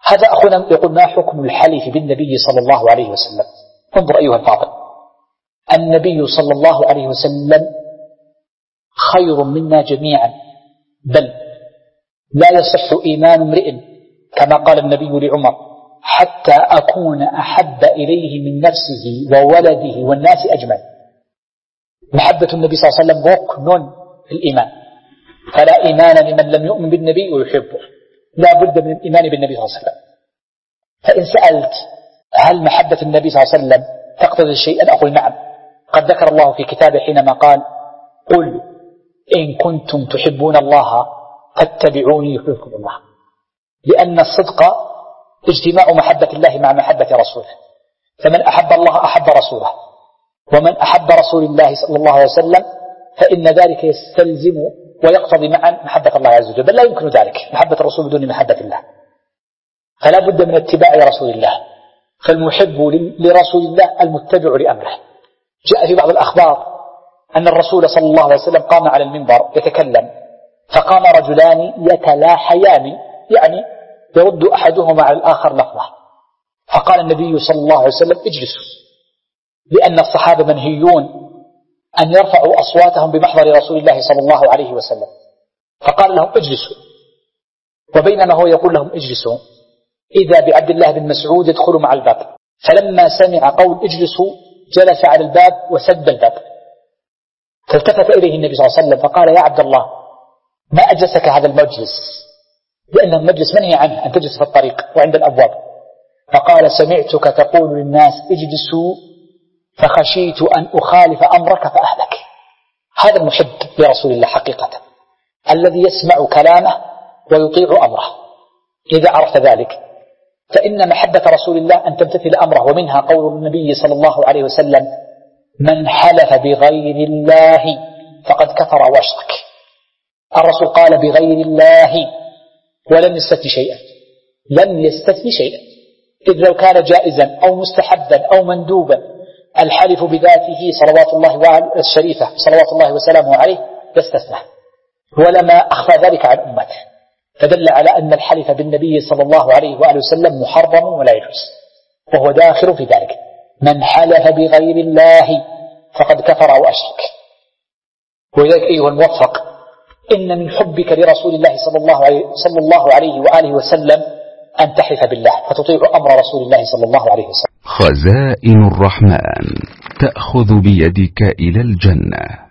هذا أخونا يقول: ما حكم الحلف بالنبي صلى الله عليه وسلم؟ انظر أيها الفاضل، النبي صلى الله عليه وسلم خير منا جميعا، بل لا يصح إيمان امرئ كما قال النبي لعمر: حتى أكون أحب إليه من نفسه وولده والناس أجمع. محبة النبي صلى الله عليه وسلم ركن في الإيمان، فلا إيمان لمن لم يؤمن بالنبي ويحبه، لا بد من الإيمان بالنبي صلى الله عليه وسلم. فإن سألت هل محبة النبي صلى الله عليه وسلم تقتضي شيئا؟ أقول نعم. قد ذكر الله في كتابه حينما قال: قل إن كنتم تحبون الله فاتبعوني يحببكم الله، لأن الصدق اجتماع محبة الله مع محبة رسوله، فمن أحب الله أحب رسوله، ومن أحب رسول الله صلى الله عليه وسلم فإن ذلك يستلزم ويقتضي معا محبة الله عز وجل، بل لا يمكن ذلك محبة الرسول بدون محبة الله، فلا بد من اتباع رسول الله. فالمحب لرسول الله المتبع لأمره. جاء في بعض الأخبار أن الرسول صلى الله عليه وسلم قام على المنبر يتكلم، فقام رجلان يتلاحيان، يعني يرد أحدهما على الآخر لفظه، فقال النبي صلى الله عليه وسلم: اجلسوا، لأن الصحابة منهيون أن يرفعوا أصواتهم بمحضر رسول الله صلى الله عليه وسلم، فقال لهم: اجلسوا. وبينما هو يقول لهم اجلسوا إذا بعبد الله بن مسعود يدخل مع الباب، فلما سمع قول اجلسوا جلس على الباب وسد الباب، فالتفت إليه النبي صلى الله عليه وسلم فقال: يا عبد الله، ما أجلسك هذا المجلس؟ لأن المجلس منهي عنه أن تجلس في الطريق وعند الأبواب. فقال: سمعتك تقول للناس اجلسوا فخشيت أن أخالف أمرك فأهلك. هذا المحب لرسول الله حقيقة، الذي يسمع كلامه ويطيع أمره. إذا عرفت ذلك فإن محبة رسول الله أن تمتثل أمره، ومنها قول النبي صلى الله عليه وسلم: من حلف بغير الله فقد كفر واشرك. الرسول قال بغير الله ولم يستثني شيئا، لم يستثني شيئا، إذ لو كان جائزا أو مستحبا أو مندوبا الحلف بذاته صلوات الله الشريفة صلوات الله وسلامه عليه لاستثنى، ولما أخفى ذلك عن أمته، فدل على أن الحلف بالنبي صلى الله عليه وآله وسلم محرم ولا يجوز، وهو داخل في ذلك. من حلف بغير الله فقد كفر وأشرك. ولذلك أيها الموفق، إن من حبك لرسول الله صلى الله عليه وآله وسلم أن تحلف بالله فتطيع أمر رسول الله صلى الله عليه وسلم. خزائن الرحمن تأخذ بيدك إلى الجنة.